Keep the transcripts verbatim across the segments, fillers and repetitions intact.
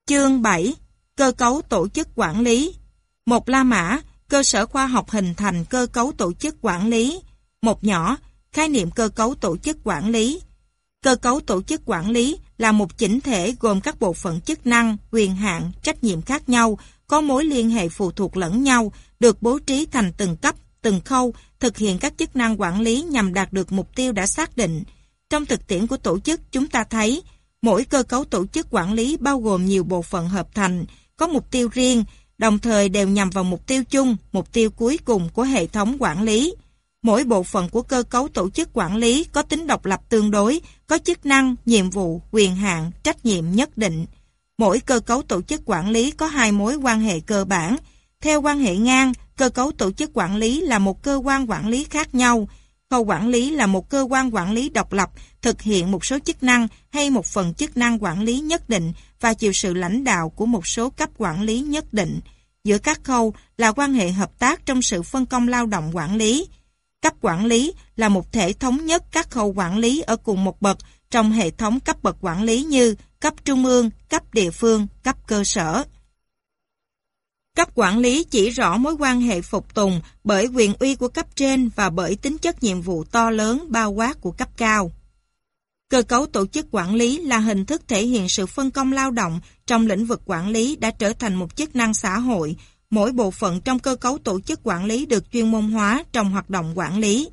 Chương bảy. Cơ cấu tổ chức quản lý. Một La Mã, cơ sở khoa học hình thành cơ cấu tổ chức quản lý. Một nhỏ, khái niệm cơ cấu tổ chức quản lý. Cơ cấu tổ chức quản lý là một chỉnh thể gồm các bộ phận chức năng, quyền hạn, trách nhiệm khác nhau, có mối liên hệ phụ thuộc lẫn nhau, được bố trí thành từng cấp, từng khâu, thực hiện các chức năng quản lý nhằm đạt được mục tiêu đã xác định. Trong thực tiễn của tổ chức, chúng ta thấy mỗi cơ cấu tổ chức quản lý bao gồm nhiều bộ phận hợp thành, có mục tiêu riêng, đồng thời đều nhằm vào mục tiêu chung, mục tiêu cuối cùng của hệ thống quản lý. Mỗi bộ phận của cơ cấu tổ chức quản lý có tính độc lập tương đối, có chức năng, nhiệm vụ, quyền hạn, trách nhiệm nhất định. Mỗi cơ cấu tổ chức quản lý có hai mối quan hệ cơ bản. Theo quan hệ ngang, cơ cấu tổ chức quản lý là một cơ quan quản lý khác nhau. Khâu quản lý là một cơ quan quản lý độc lập, thực hiện một số chức năng hay một phần chức năng quản lý nhất định và chịu sự lãnh đạo của một số cấp quản lý nhất định. Giữa các khâu là quan hệ hợp tác trong sự phân công lao động quản lý. Cấp quản lý là một thể thống nhất các khâu quản lý ở cùng một bậc trong hệ thống cấp bậc quản lý như cấp trung ương, cấp địa phương, cấp cơ sở. Cấp quản lý chỉ rõ mối quan hệ phục tùng bởi quyền uy của cấp trên và bởi tính chất nhiệm vụ to lớn bao quát của cấp cao. Cơ cấu tổ chức quản lý là hình thức thể hiện sự phân công lao động trong lĩnh vực quản lý đã trở thành một chức năng xã hội. Mỗi bộ phận trong cơ cấu tổ chức quản lý được chuyên môn hóa trong hoạt động quản lý.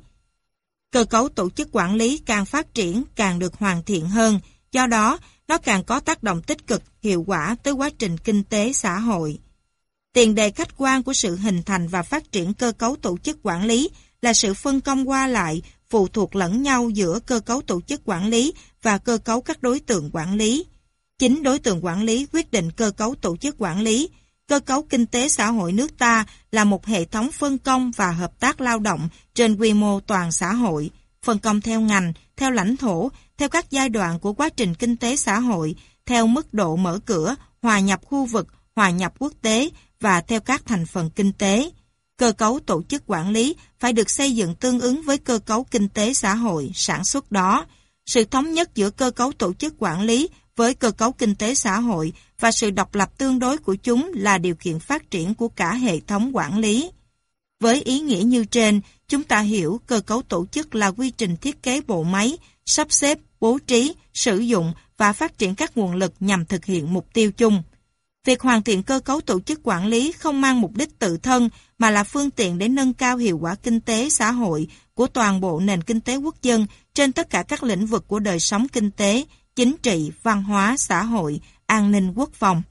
Cơ cấu tổ chức quản lý càng phát triển càng được hoàn thiện hơn, do đó nó càng có tác động tích cực, hiệu quả tới quá trình kinh tế xã hội. Tiền đề khách quan của sự hình thành và phát triển cơ cấu tổ chức quản lý là sự phân công qua lại, phụ thuộc lẫn nhau giữa cơ cấu tổ chức quản lý và cơ cấu các đối tượng quản lý. Chính đối tượng quản lý quyết định cơ cấu tổ chức quản lý. Cơ cấu kinh tế xã hội nước ta là một hệ thống phân công và hợp tác lao động trên quy mô toàn xã hội, phân công theo ngành, theo lãnh thổ, theo các giai đoạn của quá trình kinh tế xã hội, theo mức độ mở cửa, hòa nhập khu vực, hòa nhập quốc tế và theo các thành phần kinh tế. Cơ cấu tổ chức quản lý phải được xây dựng tương ứng với cơ cấu kinh tế xã hội, sản xuất đó. Sự thống nhất giữa cơ cấu tổ chức quản lý với cơ cấu kinh tế xã hội và sự độc lập tương đối của chúng là điều kiện phát triển của cả hệ thống quản lý. Với ý nghĩa như trên, chúng ta hiểu cơ cấu tổ chức là quy trình thiết kế bộ máy, sắp xếp, bố trí, sử dụng và phát triển các nguồn lực nhằm thực hiện mục tiêu chung. Việc hoàn thiện cơ cấu tổ chức quản lý không mang mục đích tự thân mà là phương tiện để nâng cao hiệu quả kinh tế xã hội của toàn bộ nền kinh tế quốc dân trên tất cả các lĩnh vực của đời sống kinh tế, chính trị, văn hóa, xã hội, an ninh quốc phòng.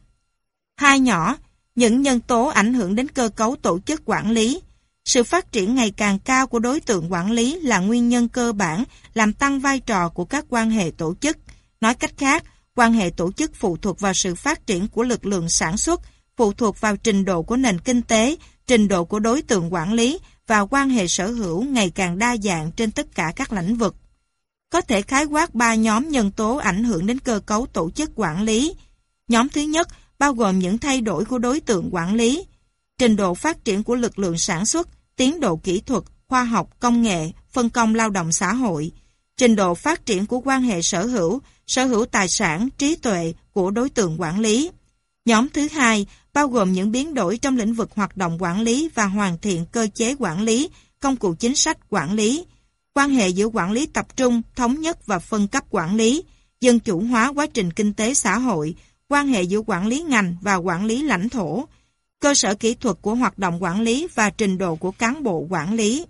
Hai nhỏ, những nhân tố ảnh hưởng đến cơ cấu tổ chức quản lý. Sự phát triển ngày càng cao của đối tượng quản lý là nguyên nhân cơ bản làm tăng vai trò của các quan hệ tổ chức. Nói cách khác, quan hệ tổ chức phụ thuộc vào sự phát triển của lực lượng sản xuất, phụ thuộc vào trình độ của nền kinh tế, trình độ của đối tượng quản lý và quan hệ sở hữu ngày càng đa dạng trên tất cả các lĩnh vực. Có thể khái quát ba nhóm nhân tố ảnh hưởng đến cơ cấu tổ chức quản lý. Nhóm thứ nhất bao gồm những thay đổi của đối tượng quản lý, trình độ phát triển của lực lượng sản xuất, tiến độ kỹ thuật, khoa học, công nghệ, phân công lao động xã hội, trình độ phát triển của quan hệ sở hữu, sở hữu tài sản, trí tuệ của đối tượng quản lý. Nhóm thứ hai bao gồm những biến đổi trong lĩnh vực hoạt động quản lý và hoàn thiện cơ chế quản lý, công cụ chính sách quản lý, quan hệ giữa quản lý tập trung, thống nhất và phân cấp quản lý, dân chủ hóa quá trình kinh tế xã hội, quan hệ giữa quản lý ngành và quản lý lãnh thổ, cơ sở kỹ thuật của hoạt động quản lý và trình độ của cán bộ quản lý.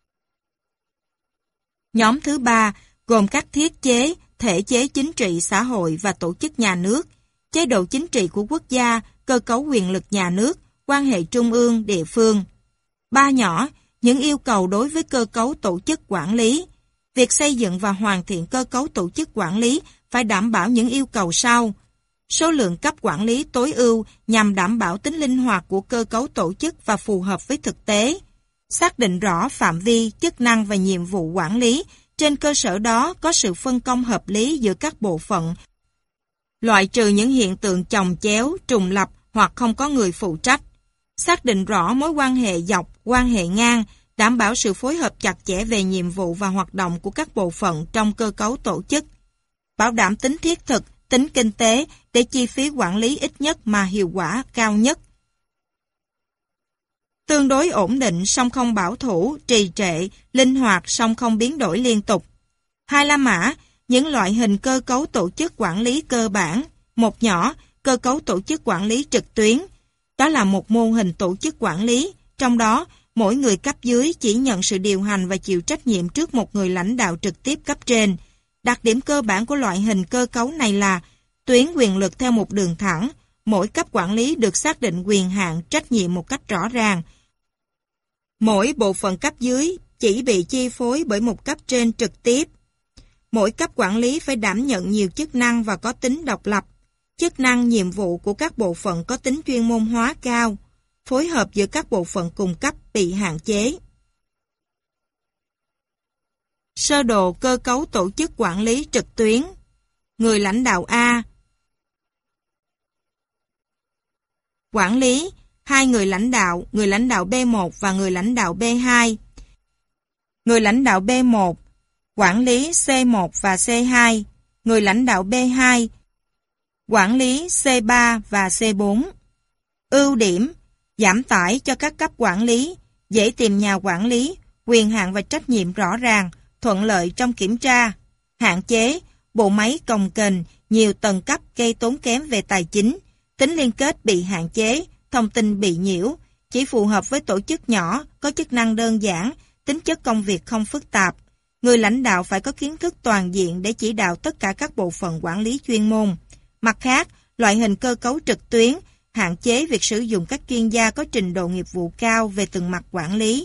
Nhóm thứ ba gồm các thiết chế, thể chế chính trị xã hội và tổ chức nhà nước, chế độ chính trị của quốc gia, cơ cấu quyền lực nhà nước, quan hệ trung ương, địa phương. Ba nhỏ, những yêu cầu đối với cơ cấu tổ chức quản lý. Việc xây dựng và hoàn thiện cơ cấu tổ chức quản lý phải đảm bảo những yêu cầu sau. Số lượng cấp quản lý tối ưu nhằm đảm bảo tính linh hoạt của cơ cấu tổ chức và phù hợp với thực tế. Xác định rõ phạm vi, chức năng và nhiệm vụ quản lý, trên cơ sở đó có sự phân công hợp lý giữa các bộ phận, loại trừ những hiện tượng chồng chéo, trùng lặp hoặc không có người phụ trách. Xác định rõ mối quan hệ dọc, quan hệ ngang, đảm bảo sự phối hợp chặt chẽ về nhiệm vụ và hoạt động của các bộ phận trong cơ cấu tổ chức. Bảo đảm tính thiết thực, tính kinh tế để chi phí quản lý ít nhất mà hiệu quả cao nhất. Tương đối ổn định song không bảo thủ, trì trệ, linh hoạt song không biến đổi liên tục. Hai La Mã, những loại hình cơ cấu tổ chức quản lý cơ bản. Một nhỏ, cơ cấu tổ chức quản lý trực tuyến. Đó là một mô hình tổ chức quản lý, trong đó mỗi người cấp dưới chỉ nhận sự điều hành và chịu trách nhiệm trước một người lãnh đạo trực tiếp cấp trên. Đặc điểm cơ bản của loại hình cơ cấu này là tuyến quyền lực theo một đường thẳng, mỗi cấp quản lý được xác định quyền hạn, trách nhiệm một cách rõ ràng. Mỗi bộ phận cấp dưới chỉ bị chi phối bởi một cấp trên trực tiếp. Mỗi cấp quản lý phải đảm nhận nhiều chức năng và có tính độc lập. Chức năng, nhiệm vụ của các bộ phận có tính chuyên môn hóa cao. Phối hợp giữa các bộ phận cùng cấp bị hạn chế. Sơ đồ cơ cấu tổ chức quản lý trực tuyến. Người lãnh đạo A. Quản lý, hai người lãnh đạo, người lãnh đạo B một và người lãnh đạo B hai. Người lãnh đạo B một, quản lý C một và C hai. Người lãnh đạo B hai, quản lý C ba và C bốn. Ưu điểm, giảm tải cho các cấp quản lý, dễ tìm nhà quản lý, quyền hạn và trách nhiệm rõ ràng, thuận lợi trong kiểm tra. Hạn chế, bộ máy cồng kềnh, nhiều tầng cấp gây tốn kém về tài chính, tính liên kết bị hạn chế, thông tin bị nhiễu, chỉ phù hợp với tổ chức nhỏ, có chức năng đơn giản, tính chất công việc không phức tạp. Người lãnh đạo phải có kiến thức toàn diện để chỉ đạo tất cả các bộ phận quản lý chuyên môn. Mặt khác, loại hình cơ cấu trực tuyến hạn chế việc sử dụng các chuyên gia có trình độ nghiệp vụ cao về từng mặt quản lý.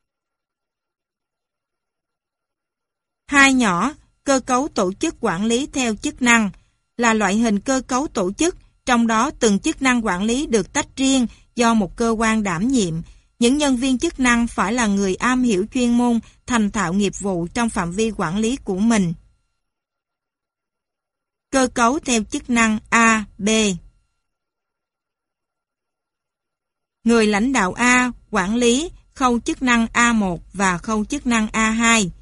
Hai nhỏ, cơ cấu tổ chức quản lý theo chức năng, là loại hình cơ cấu tổ chức, trong đó từng chức năng quản lý được tách riêng do một cơ quan đảm nhiệm. Những nhân viên chức năng phải là người am hiểu chuyên môn, thành thạo nghiệp vụ trong phạm vi quản lý của mình. Cơ cấu theo chức năng A, B. Người lãnh đạo A, quản lý, khâu chức năng A một và khâu chức năng A hai.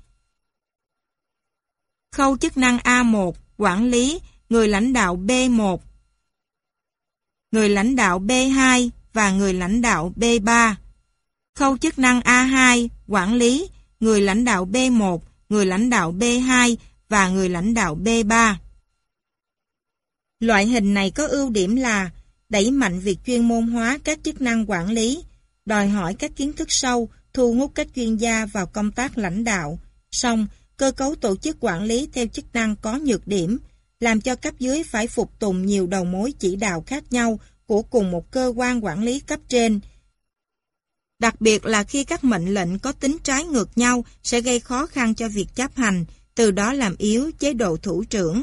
Khâu chức năng A một, quản lý, người lãnh đạo B một, người lãnh đạo B hai và người lãnh đạo B ba. Khâu chức năng A hai, quản lý, người lãnh đạo B một, người lãnh đạo B hai và người lãnh đạo B ba. Loại hình này có ưu điểm là đẩy mạnh việc chuyên môn hóa các chức năng quản lý, đòi hỏi các kiến thức sâu, thu hút các chuyên gia vào công tác lãnh đạo. Song, cơ cấu tổ chức quản lý theo chức năng có nhược điểm, làm cho cấp dưới phải phục tùng nhiều đầu mối chỉ đạo khác nhau của cùng một cơ quan quản lý cấp trên. Đặc biệt là khi các mệnh lệnh có tính trái ngược nhau sẽ gây khó khăn cho việc chấp hành, từ đó làm yếu chế độ thủ trưởng.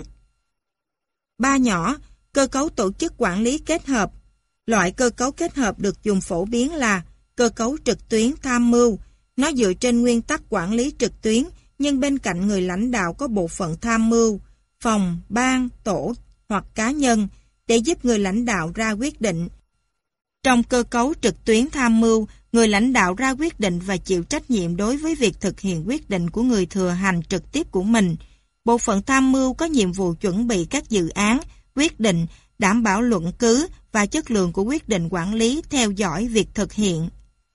Ba nhỏ, cơ cấu tổ chức quản lý kết hợp. Loại cơ cấu kết hợp được dùng phổ biến là cơ cấu trực tuyến tham mưu. Nó dựa trên nguyên tắc quản lý trực tuyến, nhưng bên cạnh người lãnh đạo có bộ phận tham mưu, phòng, ban, tổ hoặc cá nhân để giúp người lãnh đạo ra quyết định. Trong cơ cấu trực tuyến tham mưu, người lãnh đạo ra quyết định và chịu trách nhiệm đối với việc thực hiện quyết định của người thừa hành trực tiếp của mình. Bộ phận tham mưu có nhiệm vụ chuẩn bị các dự án, quyết định, đảm bảo luận cứ và chất lượng của quyết định quản lý, theo dõi việc thực hiện.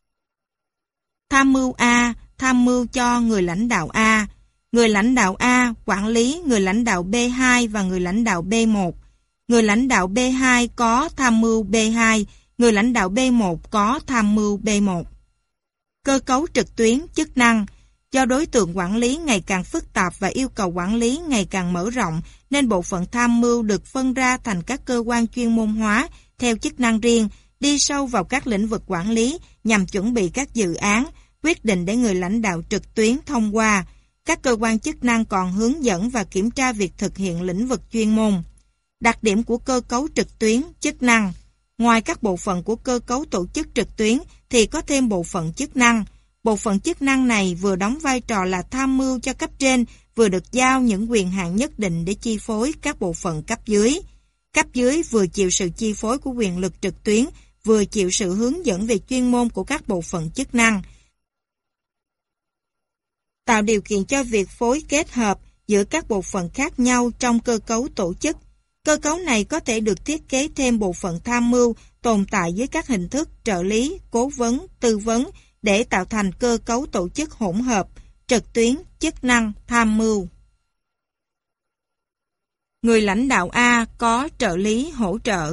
Tham mưu A, tham mưu cho người lãnh đạo A. Người lãnh đạo A, quản lý người lãnh đạo B hai và người lãnh đạo B một. Người lãnh đạo B hai có tham mưu B hai, người lãnh đạo B một có tham mưu B một. Cơ cấu trực tuyến chức năng. Do đối tượng quản lý ngày càng phức tạp và yêu cầu quản lý ngày càng mở rộng, nên bộ phận tham mưu được phân ra thành các cơ quan chuyên môn hóa theo chức năng riêng, đi sâu vào các lĩnh vực quản lý nhằm chuẩn bị các dự án, quyết định để người lãnh đạo trực tuyến thông qua. Các cơ quan chức năng còn hướng dẫn và kiểm tra việc thực hiện lĩnh vực chuyên môn. Đặc điểm của cơ cấu trực tuyến chức năng. Ngoài các bộ phận của cơ cấu tổ chức trực tuyến thì có thêm bộ phận chức năng. Bộ phận chức năng này vừa đóng vai trò là tham mưu cho cấp trên, vừa được giao những quyền hạn nhất định để chi phối các bộ phận cấp dưới. Cấp dưới vừa chịu sự chi phối của quyền lực trực tuyến, vừa chịu sự hướng dẫn về chuyên môn của các bộ phận chức năng. Tạo điều kiện cho việc phối kết hợp giữa các bộ phận khác nhau trong cơ cấu tổ chức. Cơ cấu này có thể được thiết kế thêm bộ phận tham mưu tồn tại với các hình thức trợ lý, cố vấn, tư vấn để tạo thành cơ cấu tổ chức hỗn hợp, trực tuyến, chức năng, tham mưu. Người lãnh đạo A có trợ lý hỗ trợ.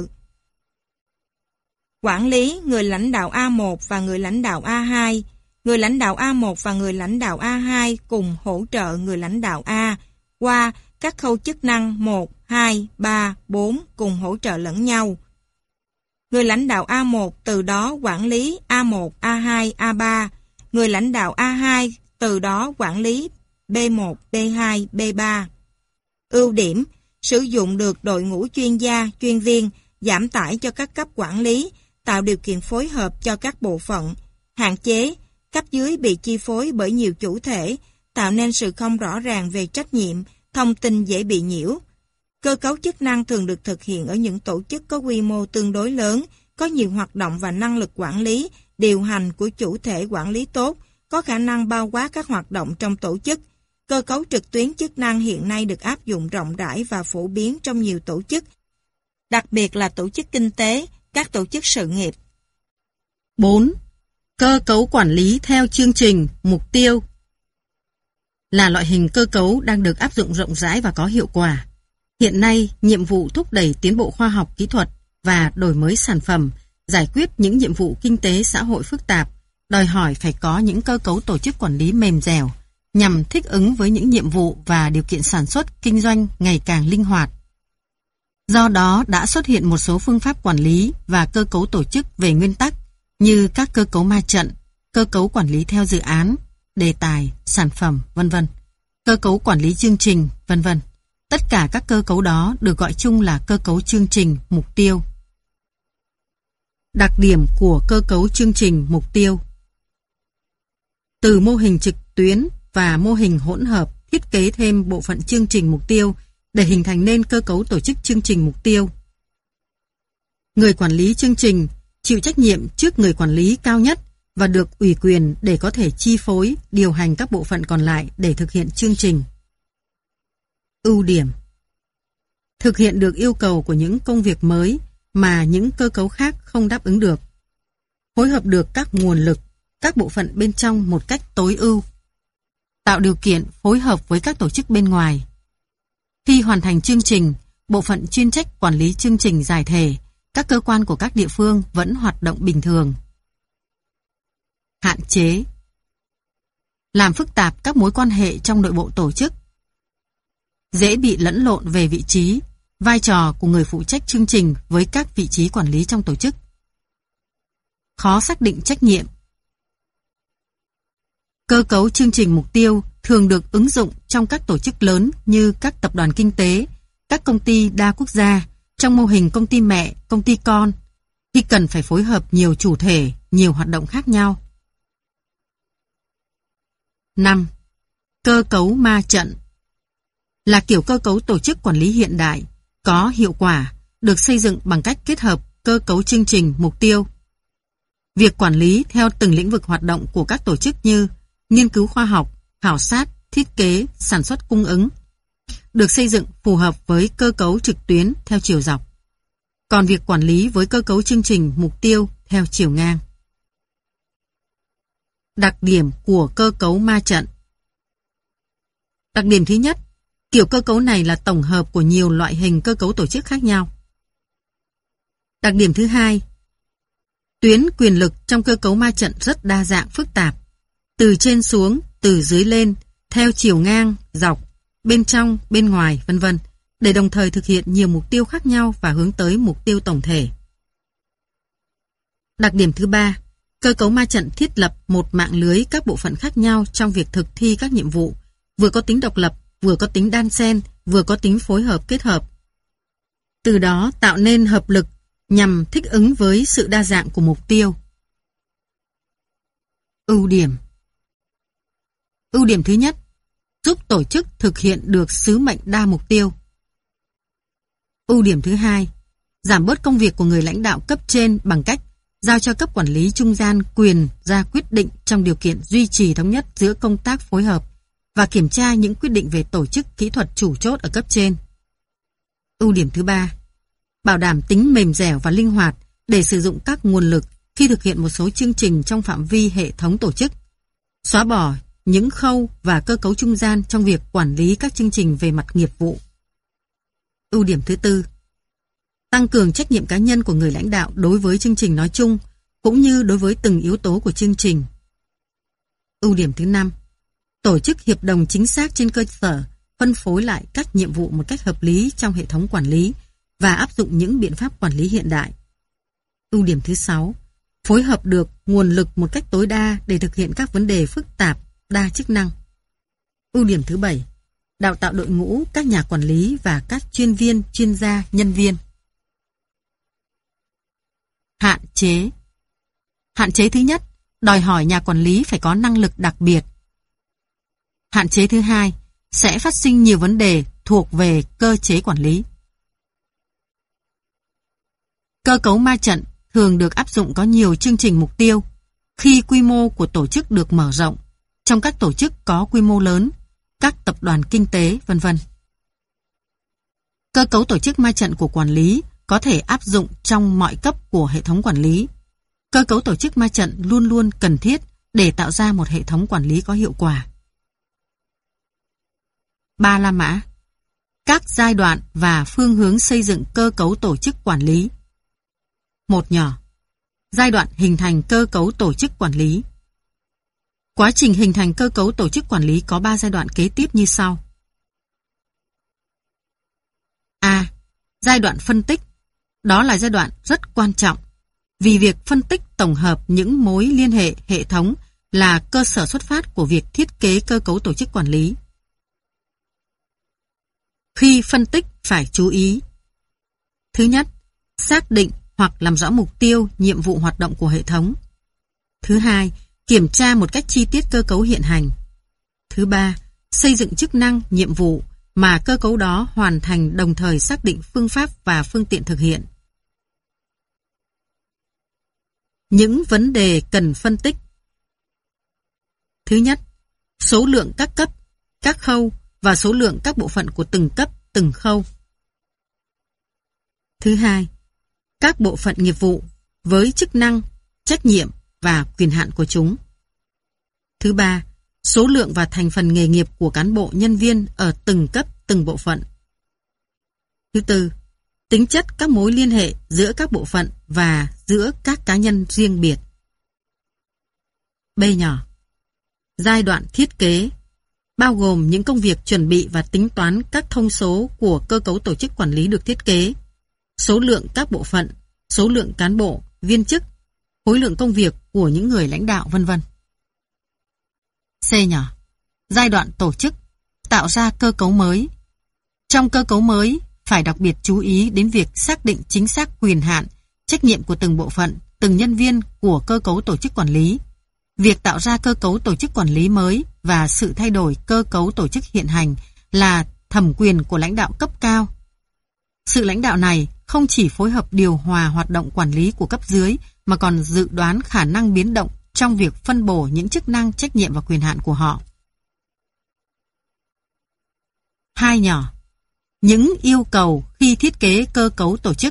Quản lý người lãnh đạo A một và người lãnh đạo A hai. Người lãnh đạo A một và người lãnh đạo A hai cùng hỗ trợ người lãnh đạo A qua các khâu chức năng một, hai, ba, bốn cùng hỗ trợ lẫn nhau. Người lãnh đạo A một từ đó quản lý A một, A hai, A ba. Người lãnh đạo A hai từ đó quản lý B một, B hai, B ba. Ưu điểm: sử dụng được đội ngũ chuyên gia, chuyên viên, giảm tải cho các cấp quản lý, tạo điều kiện phối hợp cho các bộ phận. Hạn chế: cấp dưới bị chi phối bởi nhiều chủ thể, tạo nên sự không rõ ràng về trách nhiệm, thông tin dễ bị nhiễu. Cơ cấu chức năng thường được thực hiện ở những tổ chức có quy mô tương đối lớn, có nhiều hoạt động và năng lực quản lý, điều hành của chủ thể quản lý tốt, có khả năng bao quát các hoạt động trong tổ chức. Cơ cấu trực tuyến chức năng hiện nay được áp dụng rộng rãi và phổ biến trong nhiều tổ chức, đặc biệt là tổ chức kinh tế, các tổ chức sự nghiệp. bốn. Cơ cấu quản lý theo chương trình, mục tiêu là loại hình cơ cấu đang được áp dụng rộng rãi và có hiệu quả. Hiện nay, nhiệm vụ thúc đẩy tiến bộ khoa học kỹ thuật và đổi mới sản phẩm, giải quyết những nhiệm vụ kinh tế xã hội phức tạp, đòi hỏi phải có những cơ cấu tổ chức quản lý mềm dẻo, nhằm thích ứng với những nhiệm vụ và điều kiện sản xuất, kinh doanh ngày càng linh hoạt. Do đó đã xuất hiện một số phương pháp quản lý và cơ cấu tổ chức về nguyên tắc như các cơ cấu ma trận, cơ cấu quản lý theo dự án, đề tài, sản phẩm, vân vân, cơ cấu quản lý chương trình, vân vân. Tất cả các cơ cấu đó được gọi chung là cơ cấu chương trình, mục tiêu. Đặc điểm của cơ cấu chương trình, mục tiêu. Từ mô hình trực tuyến và mô hình hỗn hợp thiết kế thêm bộ phận chương trình mục tiêu để hình thành nên cơ cấu tổ chức chương trình mục tiêu. Người quản lý chương trình chịu trách nhiệm trước người quản lý cao nhất và được ủy quyền để có thể chi phối, điều hành các bộ phận còn lại để thực hiện chương trình. Ưu điểm: thực hiện được yêu cầu của những công việc mới mà những cơ cấu khác không đáp ứng được. Phối hợp được các nguồn lực, các bộ phận bên trong một cách tối ưu. Tạo điều kiện phối hợp với các tổ chức bên ngoài. Khi hoàn thành chương trình, bộ phận chuyên trách quản lý chương trình giải thể, các cơ quan của các địa phương vẫn hoạt động bình thường. Hạn chế: làm phức tạp các mối quan hệ trong nội bộ tổ chức. Dễ bị lẫn lộn về vị trí, vai trò của người phụ trách chương trình với các vị trí quản lý trong tổ chức. Khó xác định trách nhiệm. Cơ cấu chương trình mục tiêu thường được ứng dụng trong các tổ chức lớn như các tập đoàn kinh tế, các công ty đa quốc gia, trong mô hình công ty mẹ, công ty con, khi cần phải phối hợp nhiều chủ thể, nhiều hoạt động khác nhau. năm. Cơ cấu ma trận là kiểu cơ cấu tổ chức quản lý hiện đại, có hiệu quả, được xây dựng bằng cách kết hợp cơ cấu chương trình, mục tiêu. Việc quản lý theo từng lĩnh vực hoạt động của các tổ chức như nghiên cứu khoa học, khảo sát, thiết kế, sản xuất cung ứng, được xây dựng phù hợp với cơ cấu trực tuyến theo chiều dọc. Còn việc quản lý với cơ cấu chương trình, mục tiêu theo chiều ngang. Đặc điểm của cơ cấu ma trận. Đặc điểm thứ nhất, kiểu cơ cấu này là tổng hợp của nhiều loại hình cơ cấu tổ chức khác nhau. Đặc điểm thứ hai, tuyến quyền lực trong cơ cấu ma trận rất đa dạng phức tạp, từ trên xuống, từ dưới lên, theo chiều ngang, dọc, bên trong, bên ngoài, vân vân, để đồng thời thực hiện nhiều mục tiêu khác nhau và hướng tới mục tiêu tổng thể. Đặc điểm thứ ba, cơ cấu ma trận thiết lập một mạng lưới các bộ phận khác nhau trong việc thực thi các nhiệm vụ, vừa có tính độc lập, vừa có tính đan xen, vừa có tính phối hợp kết hợp. Từ đó tạo nên hợp lực nhằm thích ứng với sự đa dạng của mục tiêu. Ưu điểm. Ưu điểm thứ nhất, giúp tổ chức thực hiện được sứ mệnh đa mục tiêu. Ưu điểm thứ hai, giảm bớt công việc của người lãnh đạo cấp trên bằng cách giao cho cấp quản lý trung gian quyền ra quyết định trong điều kiện duy trì thống nhất giữa công tác phối hợp và kiểm tra những quyết định về tổ chức kỹ thuật chủ chốt ở cấp trên. Ưu điểm thứ ba, bảo đảm tính mềm dẻo và linh hoạt để sử dụng các nguồn lực khi thực hiện một số chương trình trong phạm vi hệ thống tổ chức. Xóa bỏ những khâu và cơ cấu trung gian trong việc quản lý các chương trình về mặt nghiệp vụ. Ưu điểm thứ tư, tăng cường trách nhiệm cá nhân của người lãnh đạo đối với chương trình nói chung, cũng như đối với từng yếu tố của chương trình. Ưu điểm thứ năm, tổ chức hiệp đồng chính xác trên cơ sở phân phối lại các nhiệm vụ một cách hợp lý trong hệ thống quản lý và áp dụng những biện pháp quản lý hiện đại. Ưu điểm thứ sáu, phối hợp được nguồn lực một cách tối đa để thực hiện các vấn đề phức tạp, đa chức năng. Ưu điểm thứ bảy, đào tạo đội ngũ các nhà quản lý và các chuyên viên, chuyên gia, nhân viên. Hạn chế. Hạn chế thứ nhất, đòi hỏi nhà quản lý phải có năng lực đặc biệt. Hạn chế thứ hai, sẽ phát sinh nhiều vấn đề thuộc về cơ chế quản lý. Cơ cấu ma trận thường được áp dụng có nhiều chương trình mục tiêu khi quy mô của tổ chức được mở rộng, trong các tổ chức có quy mô lớn, các tập đoàn kinh tế, vân vân. Cơ cấu tổ chức ma trận của quản lý có thể áp dụng trong mọi cấp của hệ thống quản lý. Cơ cấu tổ chức ma trận luôn luôn cần thiết để tạo ra một hệ thống quản lý có hiệu quả. Ba La Mã. Các giai đoạn và phương hướng xây dựng cơ cấu tổ chức quản lý. Một nhỏ. Giai đoạn hình thành cơ cấu tổ chức quản lý. Quá trình hình thành cơ cấu tổ chức quản lý có ba giai đoạn kế tiếp như sau. A. Giai đoạn phân tích. Đó là giai đoạn rất quan trọng, vì việc phân tích tổng hợp những mối liên hệ hệ thống là cơ sở xuất phát của việc thiết kế cơ cấu tổ chức quản lý. Khi phân tích phải chú ý. Thứ nhất, xác định hoặc làm rõ mục tiêu, nhiệm vụ hoạt động của hệ thống. Thứ hai, kiểm tra một cách chi tiết cơ cấu hiện hành. Thứ ba, xây dựng chức năng, nhiệm vụ mà cơ cấu đó hoàn thành, đồng thời xác định phương pháp và phương tiện thực hiện. Những vấn đề cần phân tích. Thứ nhất, số lượng các cấp, các khâu và số lượng các bộ phận của từng cấp, từng khâu. Thứ hai, các bộ phận nghiệp vụ với chức năng, trách nhiệm và quyền hạn của chúng. Thứ ba, số lượng và thành phần nghề nghiệp của cán bộ nhân viên ở từng cấp, từng bộ phận. Thứ tư, tính chất các mối liên hệ giữa các bộ phận và giữa các cá nhân riêng biệt. B nhỏ. Giai đoạn thiết kế bao gồm những công việc chuẩn bị và tính toán các thông số của cơ cấu tổ chức quản lý được thiết kế, số lượng các bộ phận, số lượng cán bộ, viên chức, khối lượng công việc của những người lãnh đạo, vân vân. C nhỏ. Giai đoạn tổ chức tạo ra cơ cấu mới. Trong cơ cấu mới phải đặc biệt chú ý đến việc xác định chính xác quyền hạn, trách nhiệm của từng bộ phận, từng nhân viên của cơ cấu tổ chức quản lý. Việc tạo ra cơ cấu tổ chức quản lý mới và sự thay đổi cơ cấu tổ chức hiện hành là thẩm quyền của lãnh đạo cấp cao. Sự lãnh đạo này không chỉ phối hợp điều hòa hoạt động quản lý của cấp dưới mà còn dự đoán khả năng biến động trong việc phân bổ những chức năng, trách nhiệm và quyền hạn của họ. Hai nhỏ. Những yêu cầu khi thiết kế cơ cấu tổ chức.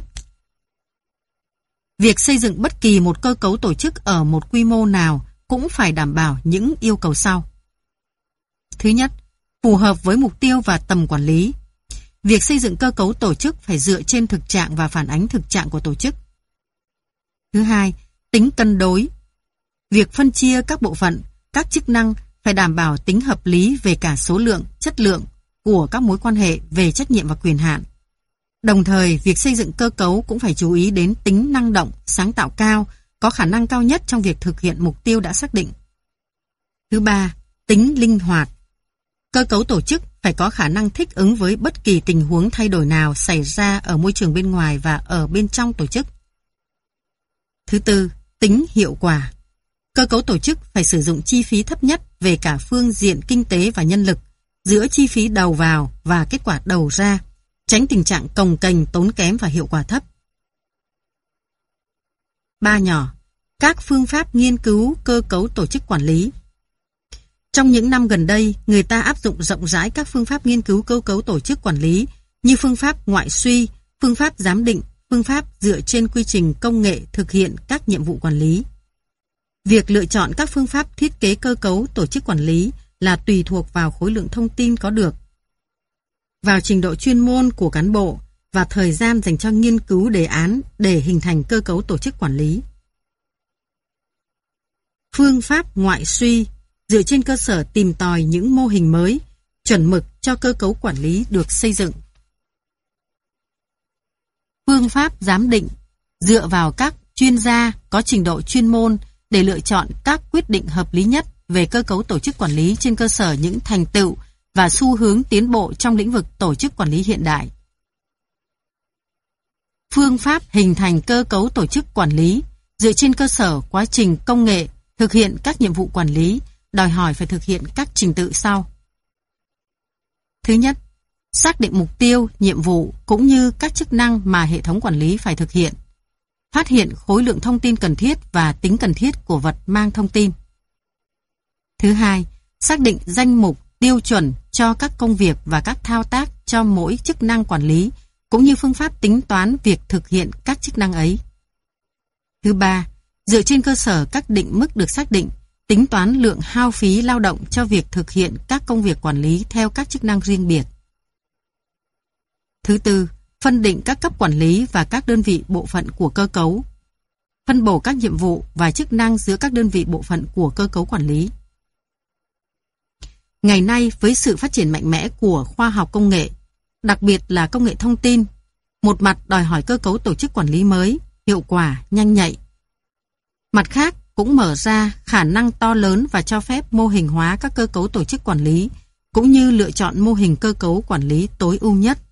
Việc xây dựng bất kỳ một cơ cấu tổ chức ở một quy mô nào cũng phải đảm bảo những yêu cầu sau. Thứ nhất, phù hợp với mục tiêu và tầm quản lý. Việc xây dựng cơ cấu tổ chức phải dựa trên thực trạng và phản ánh thực trạng của tổ chức. Thứ hai, tính cân đối. Việc phân chia các bộ phận, các chức năng phải đảm bảo tính hợp lý về cả số lượng, chất lượng của các mối quan hệ về trách nhiệm và quyền hạn. Đồng thời, việc xây dựng cơ cấu cũng phải chú ý đến tính năng động, sáng tạo cao, có khả năng cao nhất trong việc thực hiện mục tiêu đã xác định. Thứ ba, tính linh hoạt. Cơ cấu tổ chức phải có khả năng thích ứng với bất kỳ tình huống thay đổi nào xảy ra ở môi trường bên ngoài và ở bên trong tổ chức. Thứ tư, tính hiệu quả. Cơ cấu tổ chức phải sử dụng chi phí thấp nhất về cả phương diện kinh tế và nhân lực, giữa chi phí đầu vào và kết quả đầu ra, tránh tình trạng cồng kềnh, tốn kém và hiệu quả thấp. Ba nhỏ. Các phương pháp nghiên cứu cơ cấu tổ chức quản lý. Trong những năm gần đây, người ta áp dụng rộng rãi các phương pháp nghiên cứu cơ cấu tổ chức quản lý như phương pháp ngoại suy, phương pháp giám định, phương pháp dựa trên quy trình công nghệ thực hiện các nhiệm vụ quản lý. Việc lựa chọn các phương pháp thiết kế cơ cấu tổ chức quản lý là tùy thuộc vào khối lượng thông tin có được, vào trình độ chuyên môn của cán bộ và thời gian dành cho nghiên cứu đề án để hình thành cơ cấu tổ chức quản lý. Phương pháp ngoại suy dựa trên cơ sở tìm tòi những mô hình mới, chuẩn mực cho cơ cấu quản lý được xây dựng. Phương pháp giám định dựa vào các chuyên gia có trình độ chuyên môn để lựa chọn các quyết định hợp lý nhất về cơ cấu tổ chức quản lý trên cơ sở những thành tựu và xu hướng tiến bộ trong lĩnh vực tổ chức quản lý hiện đại. Phương pháp hình thành cơ cấu tổ chức quản lý dựa trên cơ sở quá trình công nghệ thực hiện các nhiệm vụ quản lý, đòi hỏi phải thực hiện các trình tự sau. Thứ nhất, xác định mục tiêu, nhiệm vụ cũng như các chức năng mà hệ thống quản lý phải thực hiện. Phát hiện khối lượng thông tin cần thiết và tính cần thiết của vật mang thông tin. Thứ hai, xác định danh mục, tiêu chuẩn cho các công việc và các thao tác cho mỗi chức năng quản lý, cũng như phương pháp tính toán việc thực hiện các chức năng ấy. Thứ ba, dựa trên cơ sở các định mức được xác định, tính toán lượng hao phí lao động cho việc thực hiện các công việc quản lý theo các chức năng riêng biệt. Thứ tư, phân định các cấp quản lý và các đơn vị bộ phận của cơ cấu. Phân bổ các nhiệm vụ và chức năng giữa các đơn vị bộ phận của cơ cấu quản lý. Ngày nay, với sự phát triển mạnh mẽ của khoa học công nghệ, đặc biệt là công nghệ thông tin, một mặt đòi hỏi cơ cấu tổ chức quản lý mới, hiệu quả, nhanh nhạy. Mặt khác, cũng mở ra khả năng to lớn và cho phép mô hình hóa các cơ cấu tổ chức quản lý, cũng như lựa chọn mô hình cơ cấu quản lý tối ưu nhất.